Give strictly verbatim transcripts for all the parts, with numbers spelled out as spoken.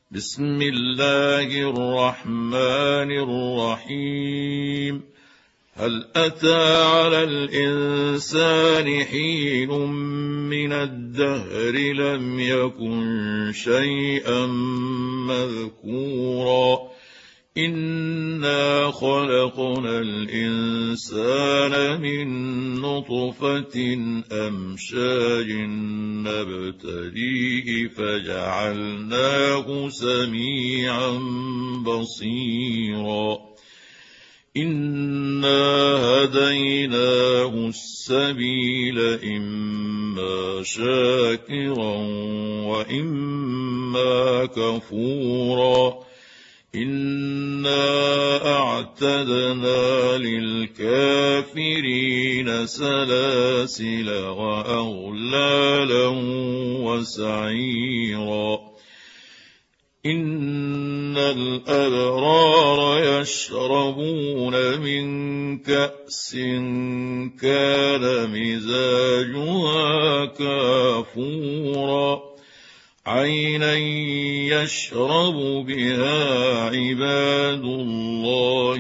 بسم الله الرحمن الرحيم. هل أتى على الإنسان حين من الدهر لم يكن شيئا مذكورا إنا خلقنا الإنسان من نطفة أمشاج نبتليه فجعلناه سميعا بصيرا إنا هديناه السبيل إما شاكرا وإما كفورا إنا أعتدنا للكافرين سلاسل وأغلالا وسعيرا إن الأبرار يشربون من كأس كان مزاجها كافورا عينا يشرب بها عباد الله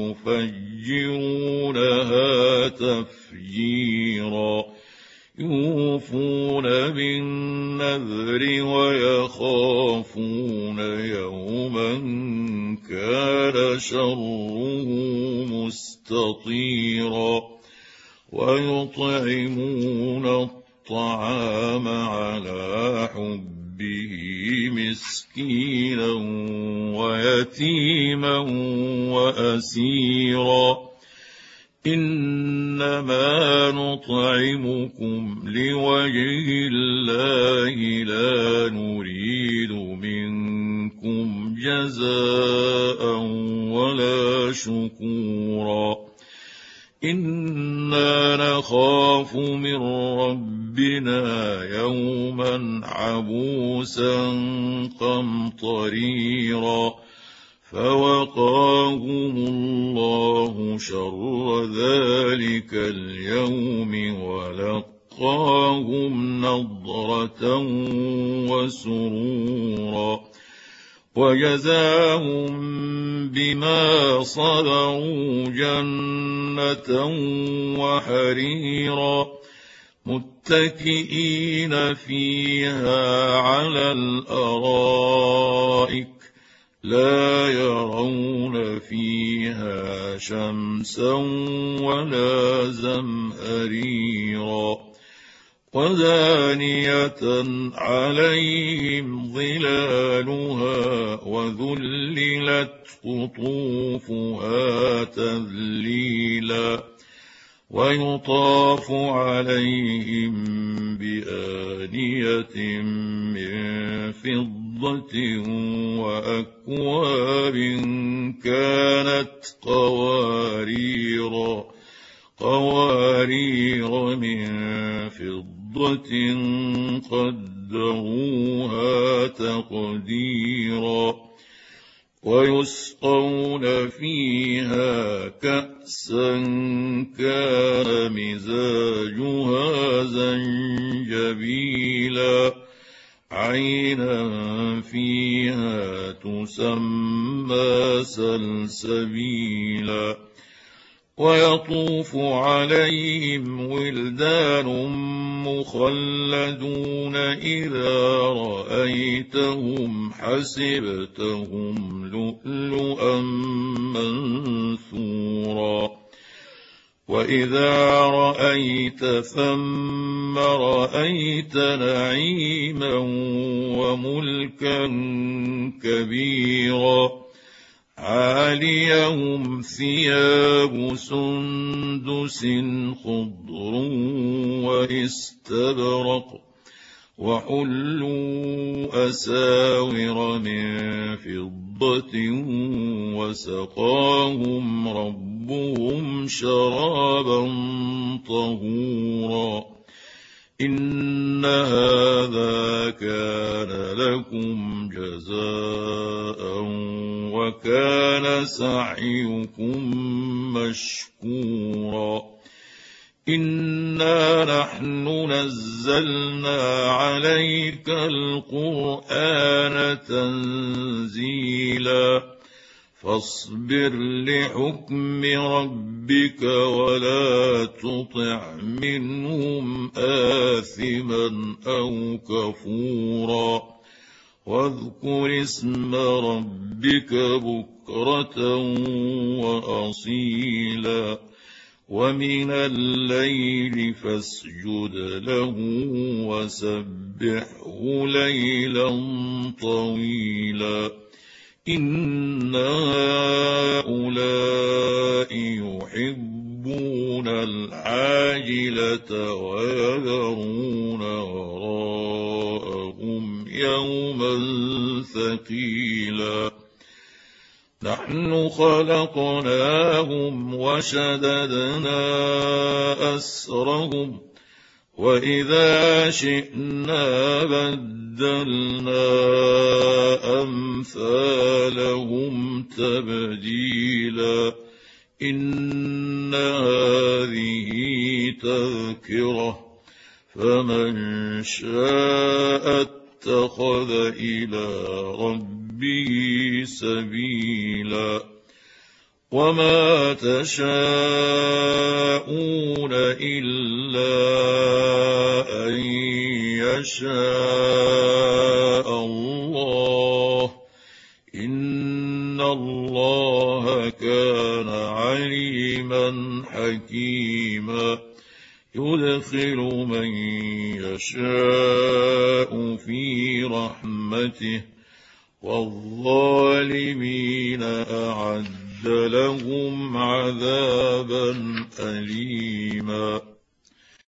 يفجرونها تفجيرا يوفون بالنذر ويخافون يوما كان شره مستطيرا ويطعمون الطعام على حبه مسكينا ويتيما وأسيرا إنما نطعمكم لوجه الله لا نريد منكم جزاء ولا شكورا إنا نخاف من ربنا يوما عبوسا قمطريرا فوقاهم الله شر ذلك اليوم ولقاهم نضرة وسرورا وجزاهم بما صبروا جنة وحريرا متكئين فيها على الأرائك لا يرون فيها شمسا ولا زمهريرا ودانية عليهم ظلالها وذللت قطوفها تذليلا ويطاف عليهم بآنية من فضة وأكواب كانت قواريرا قوارير من فضة قدروها تقديرا ويسقون فيها كأسا كان مزاجها زنجبيلا عينا فيها تسمى سلسبيلا ويطوف عليهم ولدان مخلدون إذا رأيتهم حسبتهم لؤلؤا منثورا وإذا رأيت ثم رأيت نعيما وملكا كبيرا عاليهم ثياب سندس خضر واستبرق وحلوا أساور من فضة وسقاهم ربهم شرابا طهورا إن هذا كان لكم جزاء وكان سعيكم مشكورا إنا نحن نزلنا عليك القرآن فاصبر لحكم ربك ولا تطع منهم آثما أو كفورا واذكر اسم ربك بكرة وأصيلا ومن الليل فاسجد له وسبحه ليلا طويلا إن هؤلاء يحبون العاجلة ويذرون وراءهم يوما ثقيلا نحن خلقناهم وشددنا أسرهم وإذا شئنا بدلنا أمثالهم تبديلا إن هذه تذكرة فمن شاء اتخذ إلى ربه سبيلا وما تشاءون إلا أن يشاء الله إن الله كان عليما حكيما يدخل من يشاء في رحمته والظالمين أعد لهم عذابا أليما